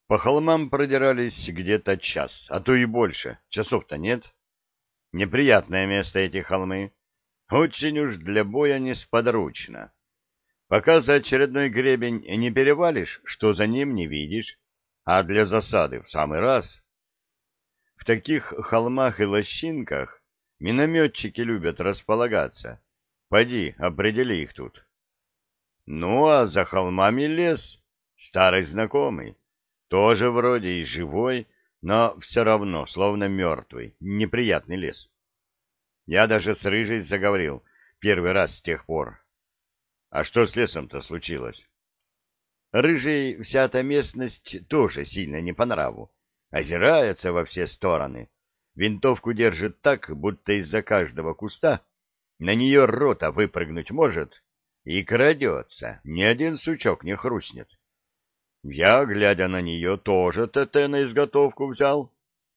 По холмам продирались где-то час, а то и больше. Часов-то нет. Неприятное место эти холмы. Очень уж для боя несподручно. Пока за очередной гребень не перевалишь, что за ним не видишь, а для засады в самый раз. В таких холмах и лощинках минометчики любят располагаться. Поди, определи их тут. Ну, а за холмами лес, старый знакомый. Тоже вроде и живой, но все равно словно мертвый, неприятный лес. Я даже с Рыжей заговорил первый раз с тех пор. А что с лесом-то случилось? Рыжей вся эта местность тоже сильно не по нраву. Озирается во все стороны. Винтовку держит так, будто из-за каждого куста на нее рота выпрыгнуть может, и крадется, ни один сучок не хрустнет. Я, глядя на нее, тоже ТТ на изготовку взял.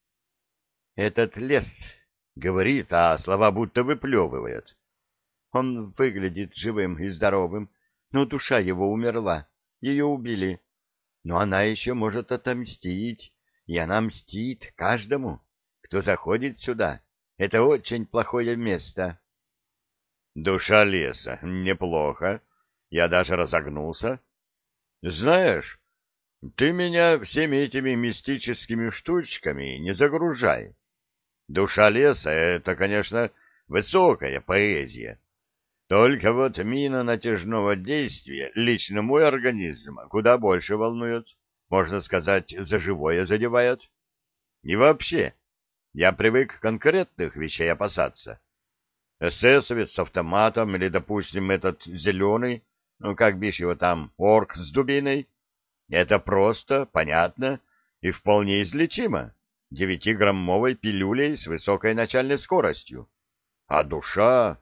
Этот лес говорит, а слова будто выплевывает. Он выглядит живым и здоровым, но душа его умерла, ее убили. Но она еще может отомстить, и она мстит каждому, кто заходит сюда. Это очень плохое место. Душа леса, неплохо. Я даже разогнулся. Знаешь, ты меня всеми этими мистическими штучками не загружай. Душа леса — это, конечно, высокая поэзия. Только вот мина натяжного действия лично мой организм куда больше волнует. Можно сказать, за живое задевает. И вообще, я привык конкретных вещей опасаться. Эсэсовец с автоматом или, допустим, этот зеленый, ну, как бишь его там, орк с дубиной. Это просто, понятно и вполне излечимо. 9-граммовой пилюлей с высокой начальной скоростью. А душа...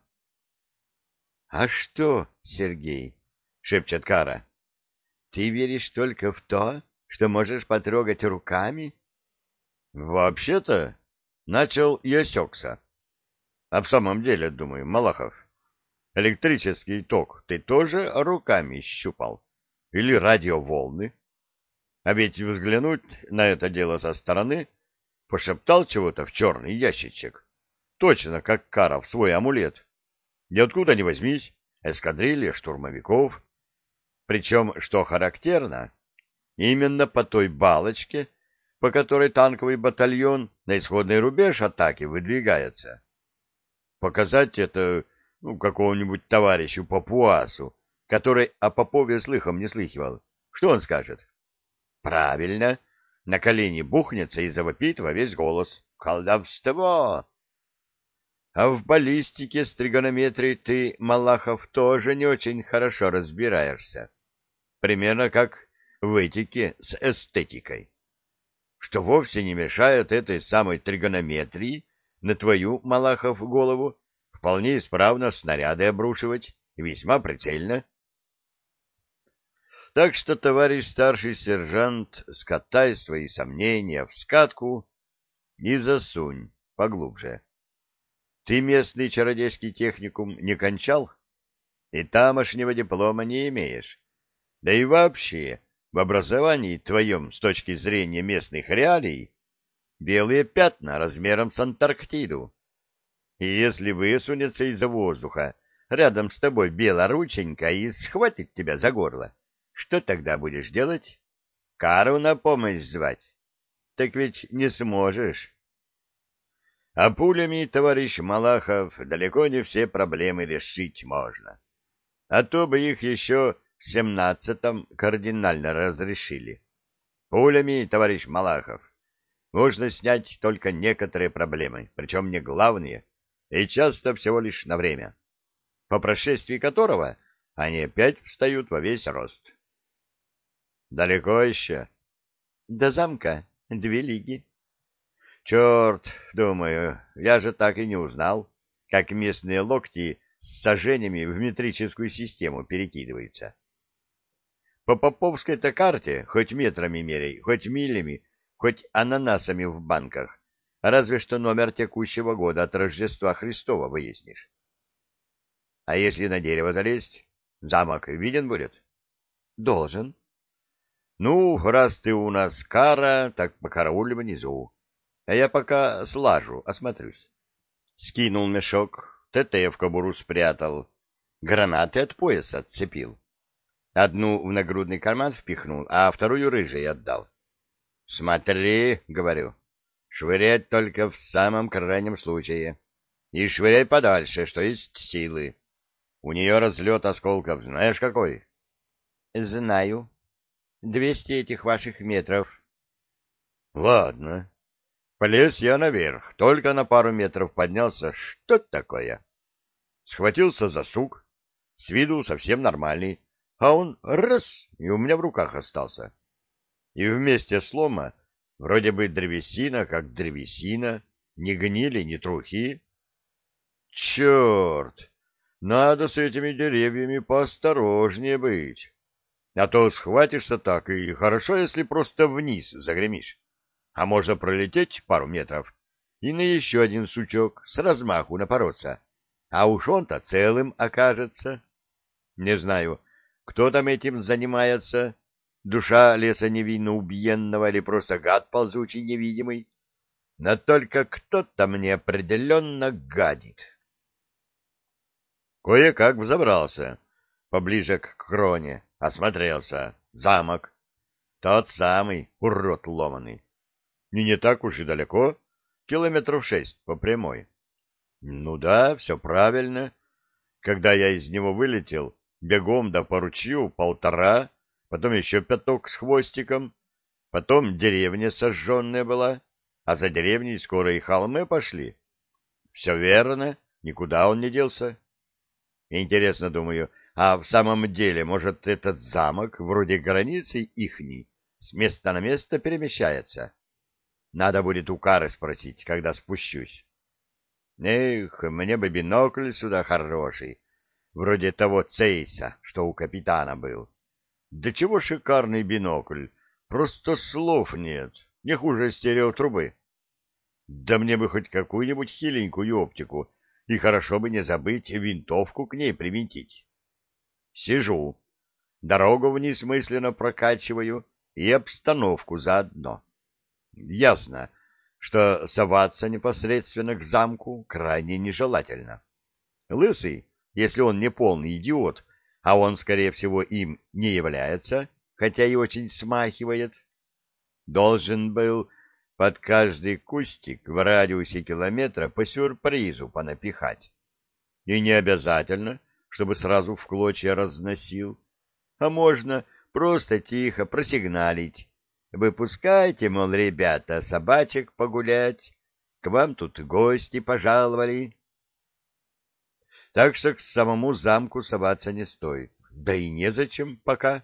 — А что, Сергей? — шепчет Кара. — Ты веришь только в то, что можешь потрогать руками? — Вообще-то, начал и осекся. А в самом деле, думаю, Малахов, электрический ток ты тоже руками щупал? Или радиоволны? А ведь взглянуть на это дело со стороны, пошептал чего-то в черный ящичек, точно как Кара в свой амулет. И откуда ни возьмись, эскадрилья штурмовиков. Причем, что характерно, именно по той балочке, по которой танковый батальон на исходный рубеж атаки выдвигается. Показать это какому-нибудь товарищу Папуасу, который о Попове слыхом не слыхивал. Что он скажет? Правильно, на колени бухнется и завопит во весь голос. Колдовство! А в баллистике с тригонометрией ты, Малахов, тоже не очень хорошо разбираешься. Примерно как в этике с эстетикой. Что вовсе не мешает этой самой тригонометрии на твою, Малахов, голову вполне исправно снаряды обрушивать, и весьма прицельно. Так что, товарищ старший сержант, скатай свои сомнения в скатку и засунь поглубже. Ты местный чародейский техникум не кончал? И тамошнего диплома не имеешь. Да и вообще, в образовании твоем, с точки зрения местных реалий, белые пятна размером с Антарктиду. И если высунется из-за воздуха рядом с тобой белорученька и схватит тебя за горло, что тогда будешь делать? Кару на помощь звать? Так ведь не сможешь. А пулями, товарищ Малахов, далеко не все проблемы решить можно. А то бы их еще в 17-м кардинально разрешили. Пулями, товарищ Малахов, можно снять только некоторые проблемы, причем не главные, и часто всего лишь на время, по прошествии которого они опять встают во весь рост. Далеко еще? До замка 2 лиги. Черт, думаю, я же так и не узнал, как местные локти с саженями в метрическую систему перекидываются. По поповской-то карте хоть метрами меряй, хоть милями, хоть ананасами в банках, разве что номер текущего года от Рождества Христова выяснишь. А если на дерево залезть, замок виден будет? Должен. Ну, раз ты у нас кара, так покарауль внизу. А я пока слажу, осмотрюсь. Скинул мешок, ТТ в кобуру спрятал, гранаты от пояса отцепил. Одну в нагрудный карман впихнул, а вторую рыжей отдал. — Смотри, — говорю, — швырять только в самом крайнем случае. И швыряй подальше, что есть силы. У нее разлет осколков знаешь какой? — Знаю. 200 этих ваших метров. — Ладно. Полез я наверх, только на пару метров поднялся. Что такое? Схватился за сук, с виду совсем нормальный, а он раз, и у меня в руках остался. И вместе слома, вроде бы древесина, как древесина, ни гнили, ни трухи. Черт! Надо с этими деревьями поосторожнее быть. А то схватишься так, и хорошо, если просто вниз загремишь. А можно пролететь пару метров и на еще один сучок с размаху напороться. А уж он-то целым окажется. Не знаю, кто там этим занимается, душа леса невинно убиенного или просто гад ползучий невидимый. Но только кто-то мне определенно гадит. Кое-как взобрался поближе к кроне, осмотрелся. Замок. Тот самый, урод ломаный. И не так уж и далеко, километров 6 по прямой. Ну да, все правильно. Когда я из него вылетел, бегом да по ручью 1,5, потом еще пяток с хвостиком, потом деревня сожженная была, а за деревней скоро и холмы пошли. Все верно, никуда он не делся. Интересно, думаю, а в самом деле, может, этот замок, вроде границы ихней, с места на место перемещается? Надо будет у Кары спросить, когда спущусь. Эх, мне бы бинокль сюда хороший, вроде того Цейса, что у капитана был. Да чего шикарный бинокль, просто слов нет, не хуже стереотрубы. Да мне бы хоть какую-нибудь хиленькую оптику, и хорошо бы не забыть винтовку к ней привинтить. Сижу, дорогу вниз мысленно прокачиваю и обстановку заодно. Ясно, что соваться непосредственно к замку крайне нежелательно. Лысый, если он не полный идиот, а он, скорее всего, им не является, хотя и очень смахивает, должен был под каждый кустик в радиусе километра по сюрпризу понапихать. И не обязательно, чтобы сразу в клочья разносил, а можно просто тихо просигналить. Выпускайте, мол, ребята, собачек погулять, к вам тут гости пожаловали. Так что к самому замку соваться не стоит, да и незачем пока.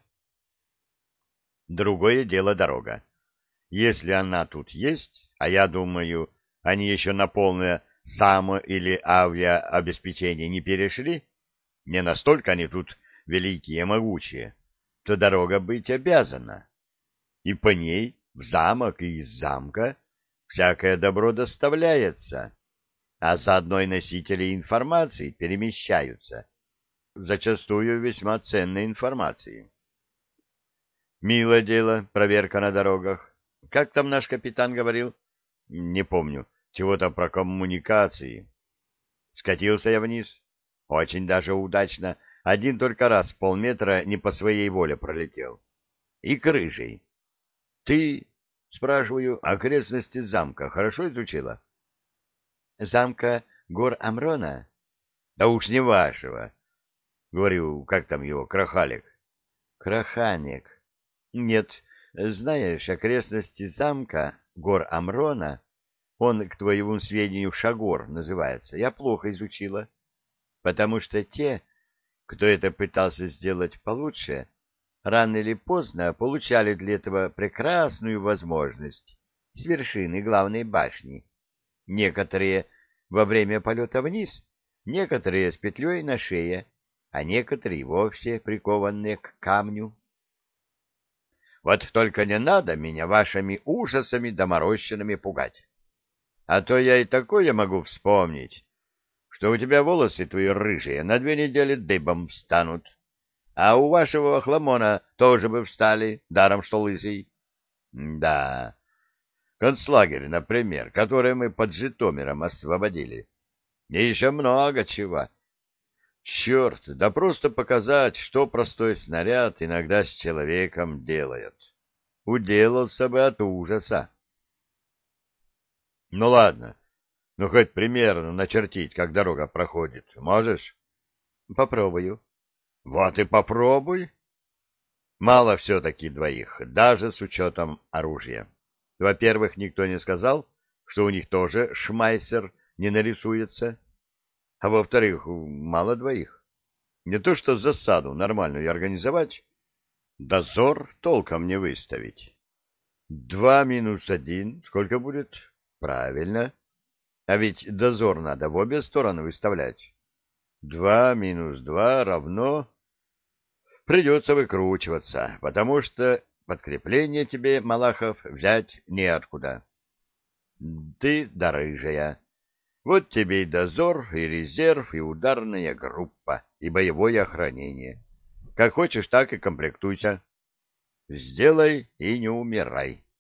Другое дело дорога. Если она тут есть, а я думаю, они еще на полное само- или авиаобеспечение не перешли, не настолько они тут великие и могучие, то дорога быть обязана. И по ней в замок и из замка всякое добро доставляется, а заодно и носители информации перемещаются, зачастую весьма ценной информации. Милое дело, проверка на дорогах. Как там наш капитан говорил? Не помню, чего-то про коммуникации. Скатился я вниз. Очень даже удачно. Один только раз полметра не по своей воле пролетел. И крыжей. Ты, спрашиваю, окрестности замка хорошо изучила? Замка гор Амрона? Да уж не вашего. Говорю, как там его, Крахалик? Краханик. Нет, знаешь, окрестности замка гор Амрона, он, к твоему сведению, Шагор называется, я плохо изучила, потому что те, кто это пытался сделать получше, рано или поздно получали для этого прекрасную возможность с вершины главной башни. Некоторые во время полета вниз, некоторые с петлей на шее, а некоторые вовсе прикованные к камню. Вот только не надо меня вашими ужасами доморощенными пугать. А то я и такое могу вспомнить, что у тебя волосы твои рыжие на 2 недели дыбом встанут. А у вашего Хламона тоже бы встали, даром что лысый. Да, концлагерь, например, который мы под Житомиром освободили. И еще много чего. Черт, да просто показать, что простой снаряд иногда с человеком делает. Уделался бы от ужаса. Ну ладно, ну хоть примерно начертить, как дорога проходит. Можешь? Попробую. Вот и попробуй. Мало все-таки двоих, даже с учетом оружия. Во-первых, никто не сказал, что у них тоже шмайсер не нарисуется. А во-вторых, мало двоих. Не то что засаду нормальную организовать, дозор толком не выставить. 2 минус 1 сколько будет? Правильно. А ведь дозор надо в обе стороны выставлять. 2 минус 2 равно... Придется выкручиваться, потому что подкрепление тебе, Малахов, взять неоткуда. Ты да рыжая. Вот тебе и дозор, и резерв, и ударная группа, и боевое охранение. Как хочешь, так и комплектуйся. Сделай и не умирай.